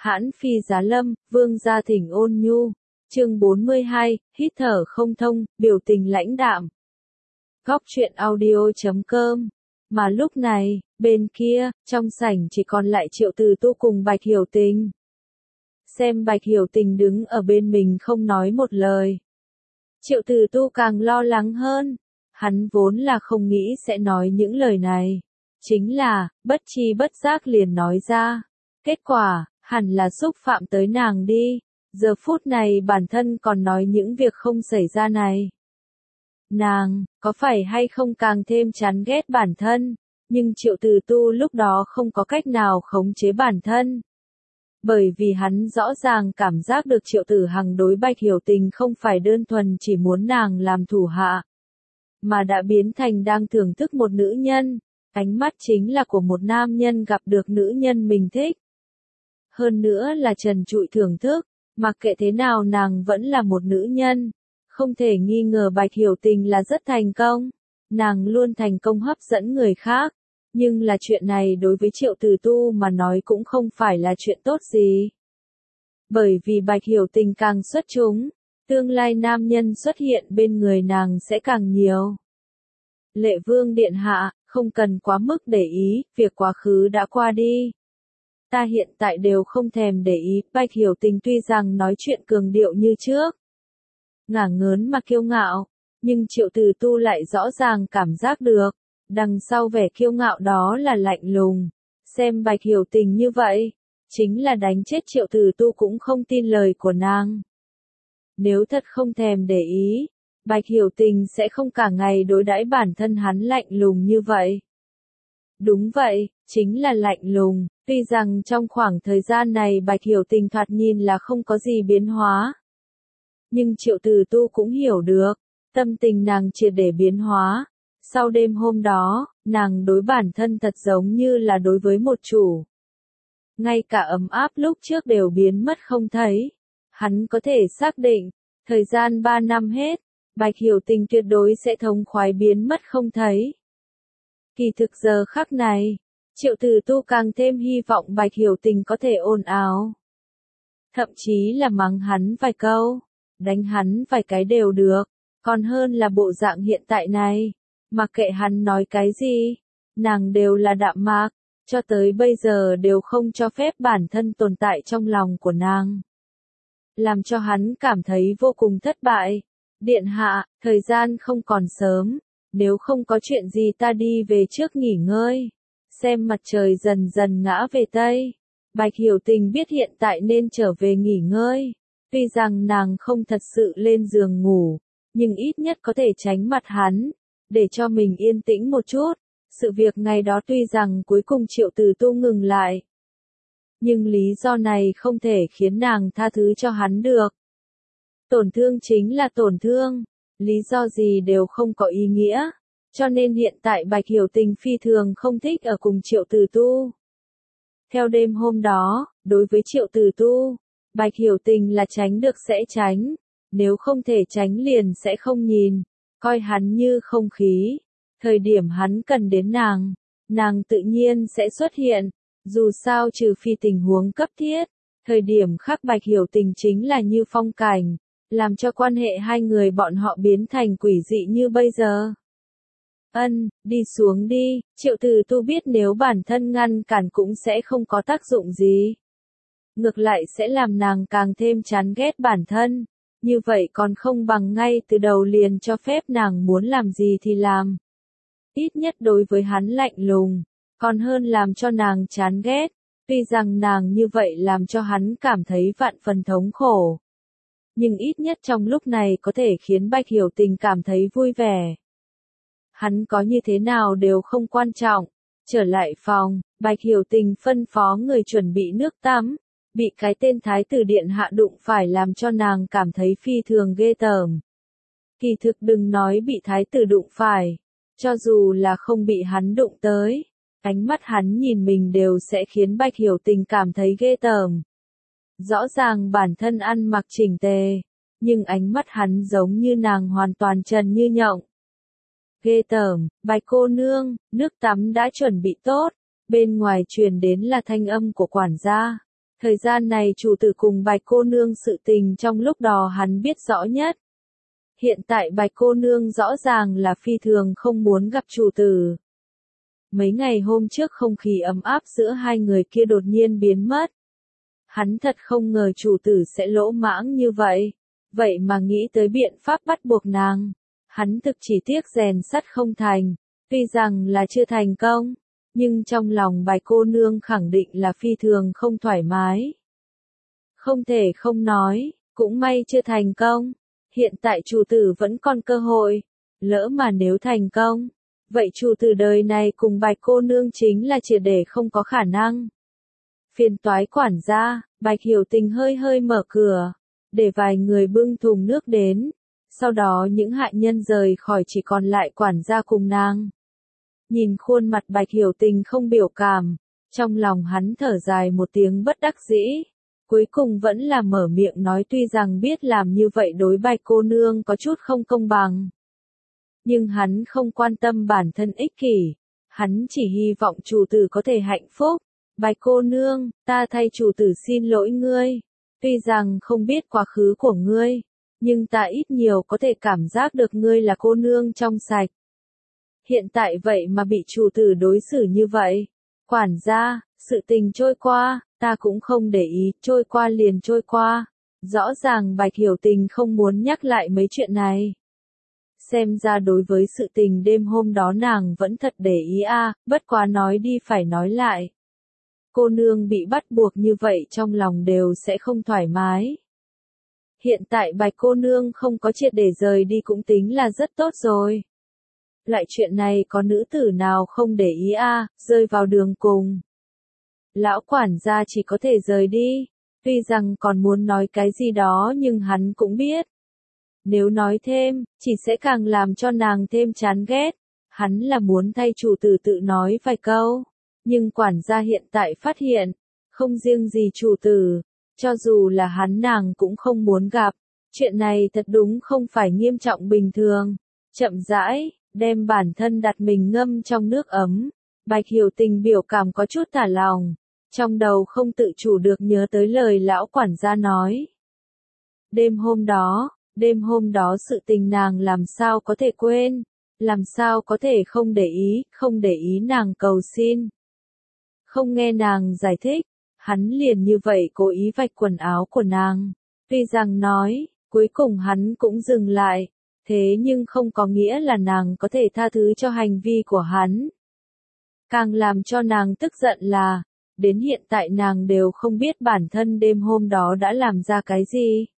Hãn phi giá lâm, vương gia thỉnh ôn nhu. Chương 42, hít thở không thông, biểu tình lãnh đạm. Góc truyện audio.com. Mà lúc này, bên kia, trong sảnh chỉ còn lại Triệu Từ Tu cùng Bạch Hiểu Tình. Xem Bạch Hiểu Tình đứng ở bên mình không nói một lời. Triệu Từ Tu càng lo lắng hơn. Hắn vốn là không nghĩ sẽ nói những lời này. Chính là, bất chi bất giác liền nói ra. Kết quả, hẳn là xúc phạm tới nàng đi. Giờ phút này bản thân còn nói những việc không xảy ra này. Nàng, có phải hay không càng thêm chán ghét bản thân, nhưng Triệu Từ Tu lúc đó không có cách nào khống chế bản thân. Bởi vì hắn rõ ràng cảm giác được Triệu Tử Hằng đối Bạch Hiểu Tình không phải đơn thuần chỉ muốn nàng làm thủ hạ, mà đã biến thành đang thưởng thức một nữ nhân, ánh mắt chính là của một nam nhân gặp được nữ nhân mình thích. Hơn nữa là trần trụi thưởng thức, mặc kệ thế nào nàng vẫn là một nữ nhân. Không thể nghi ngờ Bạch Hiểu Tình là rất thành công. Nàng luôn thành công hấp dẫn người khác. Nhưng là chuyện này đối với Triệu Từ Tu mà nói cũng không phải là chuyện tốt gì. Bởi vì Bạch Hiểu Tình càng xuất chúng, tương lai nam nhân xuất hiện bên người nàng sẽ càng nhiều. Lệ Vương điện hạ, không cần quá mức để ý, việc quá khứ đã qua đi. Ta hiện tại đều không thèm để ý. Bạch Hiểu Tình tuy rằng nói chuyện cường điệu như trước, ngả ngớn mà kiêu ngạo, nhưng Triệu Từ Tu lại rõ ràng cảm giác được, đằng sau vẻ kiêu ngạo đó là lạnh lùng. Xem Bạch Hiểu Tình như vậy, chính là đánh chết Triệu Từ Tu cũng không tin lời của nàng. Nếu thật không thèm để ý, Bạch Hiểu Tình sẽ không cả ngày đối đãi bản thân hắn lạnh lùng như vậy. Đúng vậy, chính là lạnh lùng, tuy rằng trong khoảng thời gian này Bạch Hiểu Tình thoạt nhìn là không có gì biến hóa. Nhưng Triệu Từ Tu cũng hiểu được, tâm tình nàng triệt để biến hóa. Sau đêm hôm đó, nàng đối bản thân thật giống như là đối với một chủ. Ngay cả ấm áp lúc trước đều biến mất không thấy. Hắn có thể xác định, thời gian 3 năm hết, Bạch Hiểu Tình tuyệt đối sẽ thống khoái biến mất không thấy. Kỳ thực giờ khắc này, Triệu Từ Tu càng thêm hy vọng Bạch Hiểu Tình có thể ồn ào. Thậm chí là mắng hắn vài câu, đánh hắn vài cái đều được, còn hơn là bộ dạng hiện tại này. Mặc kệ hắn nói cái gì, nàng đều là đạm mạc, cho tới bây giờ đều không cho phép bản thân tồn tại trong lòng của nàng. Làm cho hắn cảm thấy vô cùng thất bại. Điện hạ, thời gian không còn sớm, nếu không có chuyện gì ta đi về trước nghỉ ngơi. Xem mặt trời dần dần ngã về Tây. Bạch Hiểu Tình biết hiện tại nên trở về nghỉ ngơi. Tuy rằng nàng không thật sự lên giường ngủ, nhưng ít nhất có thể tránh mặt hắn, để cho mình yên tĩnh một chút. Sự việc ngày đó tuy rằng cuối cùng Triệu Từ Tu ngừng lại, nhưng lý do này không thể khiến nàng tha thứ cho hắn được. Tổn thương chính là tổn thương, lý do gì đều không có ý nghĩa, cho nên hiện tại Bạch Hiểu Tình phi thường không thích ở cùng Triệu Từ Tu. Theo đêm hôm đó, đối với Triệu Từ Tu, Bạch Hiểu Tình là tránh được sẽ tránh, nếu không thể tránh liền sẽ không nhìn, coi hắn như không khí. Thời điểm hắn cần đến nàng tự nhiên sẽ xuất hiện, dù sao trừ phi tình huống cấp thiết, thời điểm khác Bạch Hiểu Tình chính là như phong cảnh, làm cho quan hệ hai người bọn họ biến thành quỷ dị như bây giờ. Đi xuống đi. Triệu Từ Tu biết nếu bản thân ngăn cản cũng sẽ không có tác dụng gì. Ngược lại sẽ làm nàng càng thêm chán ghét bản thân. Như vậy còn không bằng ngay từ đầu liền cho phép nàng muốn làm gì thì làm. Ít nhất đối với hắn lạnh lùng, còn hơn làm cho nàng chán ghét. Tuy rằng nàng như vậy làm cho hắn cảm thấy vạn phần thống khổ, nhưng ít nhất trong lúc này có thể khiến Bạch Hiểu Tình cảm thấy vui vẻ. Hắn có như thế nào đều không quan trọng. Trở lại phòng, Bạch Hiểu Tình phân phó người chuẩn bị nước tắm. Bị cái tên thái tử điện hạ đụng phải làm cho nàng cảm thấy phi thường ghê tởm. Kỳ thực đừng nói bị thái tử đụng phải, cho dù là không bị hắn đụng tới, ánh mắt hắn nhìn mình đều sẽ khiến Bạch Hiểu Tình cảm thấy ghê tởm. Rõ ràng bản thân ăn mặc chỉnh tề, nhưng ánh mắt hắn giống như nàng hoàn toàn trần như nhộng. Ghê tởm. Bạch cô nương, nước tắm đã chuẩn bị tốt. Bên ngoài truyền đến là thanh âm của quản gia. Thời gian này chủ tử cùng Bạch cô nương sự tình trong lúc đó hắn biết rõ nhất. Hiện tại Bạch cô nương rõ ràng là phi thường không muốn gặp chủ tử. Mấy ngày hôm trước không khí ấm áp giữa hai người kia đột nhiên biến mất. Hắn thật không ngờ chủ tử sẽ lỗ mãng như vậy. Vậy mà nghĩ tới biện pháp bắt buộc nàng. Hắn thực chỉ tiếc rèn sắt không thành. Tuy rằng là chưa thành công, nhưng trong lòng Bạch cô nương khẳng định là phi thường không thoải mái. Không thể không nói, cũng may chưa thành công. Hiện tại chủ tử vẫn còn cơ hội. Lỡ mà nếu thành công, vậy chủ tử đời này cùng Bạch cô nương chính là triệt để không có khả năng. Phiền toái quản gia, Bạch Hiểu Tình hơi hơi mở cửa, để vài người bưng thùng nước đến. Sau đó những hạ nhân rời khỏi chỉ còn lại quản gia cùng nàng. Nhìn khuôn mặt Bạch Hiểu Tình không biểu cảm, trong lòng hắn thở dài một tiếng bất đắc dĩ. Cuối cùng vẫn là mở miệng nói tuy rằng biết làm như vậy đối Bạch cô nương có chút không công bằng. Nhưng hắn không quan tâm bản thân ích kỷ, hắn chỉ hy vọng chủ tử có thể hạnh phúc. Bạch cô nương, ta thay chủ tử xin lỗi ngươi. Tuy rằng không biết quá khứ của ngươi, nhưng ta ít nhiều có thể cảm giác được ngươi là cô nương trong sạch. Hiện tại vậy mà bị chủ tử đối xử như vậy. Quản gia, sự tình trôi qua, ta cũng không để ý, trôi qua liền trôi qua. Rõ ràng Bạch Hiểu Tình không muốn nhắc lại mấy chuyện này. Xem ra đối với sự tình đêm hôm đó nàng vẫn thật để ý bất quá nói đi phải nói lại. Cô nương bị bắt buộc như vậy trong lòng đều sẽ không thoải mái. Hiện tại Bạch cô nương không có triệt để rời đi cũng tính là rất tốt rồi. Loại chuyện này có nữ tử nào không để ý rơi vào đường cùng. Lão quản gia chỉ có thể rời đi, tuy rằng còn muốn nói cái gì đó nhưng hắn cũng biết. Nếu nói thêm, chỉ sẽ càng làm cho nàng thêm chán ghét. Hắn là muốn thay chủ tử tự nói vài câu. Nhưng quản gia hiện tại phát hiện, không riêng gì chủ tử, cho dù là hắn nàng cũng không muốn gặp. Chuyện này thật đúng không phải nghiêm trọng bình thường. Chậm rãi, đem bản thân đặt mình ngâm trong nước ấm. Bạch Hiểu Tình biểu cảm có chút thả lòng. Trong đầu không tự chủ được nhớ tới lời lão quản gia nói. Đêm hôm đó sự tình nàng làm sao có thể quên, làm sao có thể không để ý nàng cầu xin. Không nghe nàng giải thích, hắn liền như vậy cố ý vạch quần áo của nàng. Tuy rằng nói, cuối cùng hắn cũng dừng lại, thế nhưng không có nghĩa là nàng có thể tha thứ cho hành vi của hắn. Càng làm cho nàng tức giận là, đến hiện tại nàng đều không biết bản thân đêm hôm đó đã làm ra cái gì.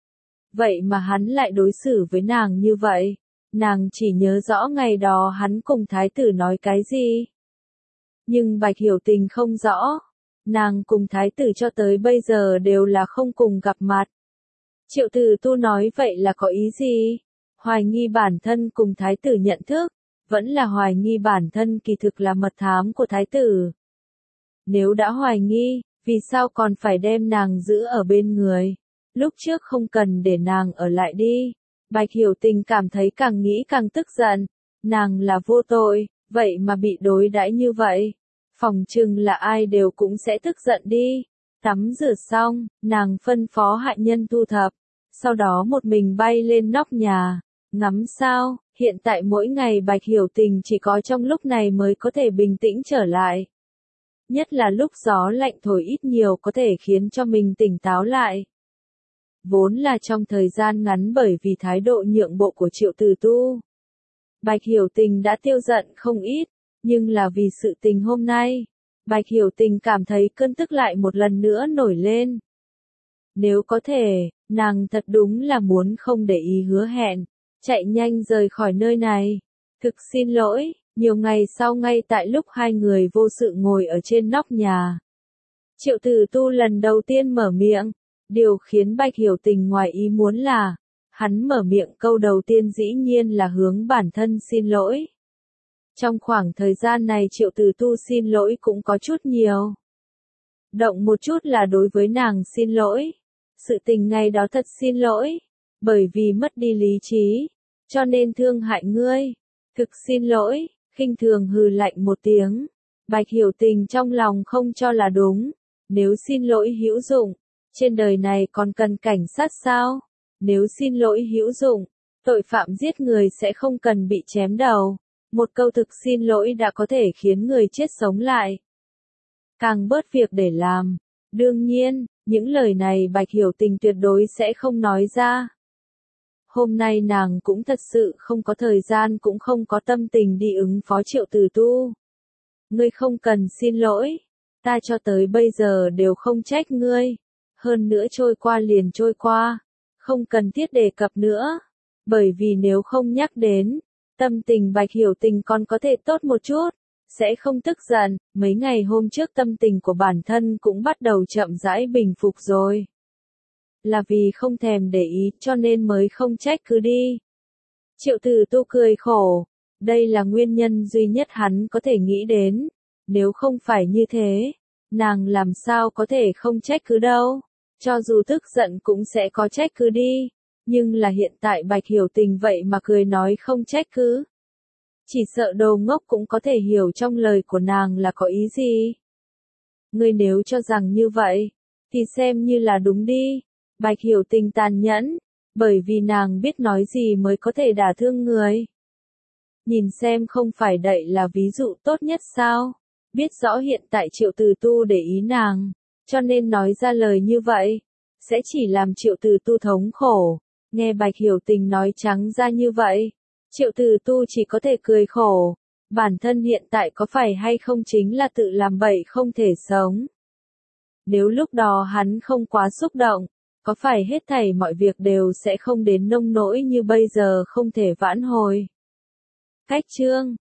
Vậy mà hắn lại đối xử với nàng như vậy, nàng chỉ nhớ rõ ngày đó hắn cùng thái tử nói cái gì. Nhưng Bạch Hiểu Tình không rõ, nàng cùng thái tử cho tới bây giờ đều là không cùng gặp mặt. Triệu Tử Tu nói vậy là có ý gì? Hoài nghi bản thân cùng thái tử nhận thức, vẫn là hoài nghi bản thân kỳ thực là mật thám của thái tử. Nếu đã hoài nghi, vì sao còn phải đem nàng giữ ở bên người? Lúc trước không cần để nàng ở lại đi. Bạch Hiểu Tình cảm thấy càng nghĩ càng tức giận. Nàng là vô tội, vậy mà bị đối đãi như vậy. Phòng chừng là ai đều cũng sẽ tức giận đi. Tắm rửa xong, nàng phân phó hạ nhân thu thập. Sau đó một mình bay lên nóc nhà. Ngắm sao, hiện tại mỗi ngày Bạch Hiểu Tình chỉ có trong lúc này mới có thể bình tĩnh trở lại. Nhất là lúc gió lạnh thổi ít nhiều có thể khiến cho mình tỉnh táo lại. Vốn là trong thời gian ngắn bởi vì thái độ nhượng bộ của Triệu Tử Tu. Bạch Hiểu Tình đã tiêu giận không ít, nhưng là vì sự tình hôm nay, Bạch Hiểu Tình cảm thấy cơn tức lại một lần nữa nổi lên. Nếu có thể, nàng thật đúng là muốn không để ý hứa hẹn, chạy nhanh rời khỏi nơi này. Thực xin lỗi, nhiều ngày sau ngay tại lúc hai người vô sự ngồi ở trên nóc nhà. Triệu Tử Tu lần đầu tiên mở miệng. Điều khiến Bạch Hiểu Tình ngoài ý muốn là, hắn mở miệng câu đầu tiên dĩ nhiên là hướng bản thân xin lỗi. Trong khoảng thời gian này Triệu Tử Tu xin lỗi cũng có chút nhiều. Động một chút là đối với nàng xin lỗi. Sự tình ngày đó thật xin lỗi, bởi vì mất đi lý trí, cho nên thương hại ngươi. Thực xin lỗi, khinh thường hừ lạnh một tiếng. Bạch Hiểu Tình trong lòng không cho là đúng. Nếu xin lỗi hữu dụng, trên đời này còn cần cảnh sát sao? Nếu xin lỗi hữu dụng, tội phạm giết người sẽ không cần bị chém đầu. Một câu thực xin lỗi đã có thể khiến người chết sống lại. Càng bớt việc để làm. Đương nhiên, những lời này Bạch Hiểu Tình tuyệt đối sẽ không nói ra. Hôm nay nàng cũng thật sự không có thời gian cũng không có tâm tình đi ứng phó Triệu Tử Tu. Ngươi không cần xin lỗi. Ta cho tới bây giờ đều không trách ngươi. Hơn nữa trôi qua liền trôi qua. Không cần thiết đề cập nữa. Bởi vì nếu không nhắc đến, tâm tình Bạch Hiểu Tình còn có thể tốt một chút. Sẽ không tức giận. Mấy ngày hôm trước tâm tình của bản thân cũng bắt đầu chậm rãi bình phục rồi. Là vì không thèm để ý cho nên mới không trách cứ đi. Triệu Tử Tu cười khổ. Đây là nguyên nhân duy nhất hắn có thể nghĩ đến. Nếu không phải như thế, nàng làm sao có thể không trách cứ đâu. Cho dù tức giận cũng sẽ có trách cứ đi. Nhưng là hiện tại Bạch Hiểu Tình vậy mà cười nói không trách cứ. Chỉ sợ đồ ngốc cũng có thể hiểu trong lời của nàng là có ý gì. Ngươi nếu cho rằng như vậy, thì xem như là đúng đi. Bạch Hiểu Tình tàn nhẫn, bởi vì nàng biết nói gì mới có thể đả thương người. Nhìn xem không phải đậy là ví dụ tốt nhất sao? Biết rõ hiện tại Triệu Tử Tu để ý nàng, cho nên nói ra lời như vậy, sẽ chỉ làm Triệu Tử Tu thống khổ. Nghe Bạch Hiểu Tình nói trắng ra như vậy, Triệu Tử Tu chỉ có thể cười khổ. Bản thân hiện tại có phải hay không chính là tự làm bậy không thể sống. Nếu lúc đó hắn không quá xúc động, có phải hết thảy mọi việc đều sẽ không đến nông nỗi như bây giờ không thể vãn hồi. Cách chương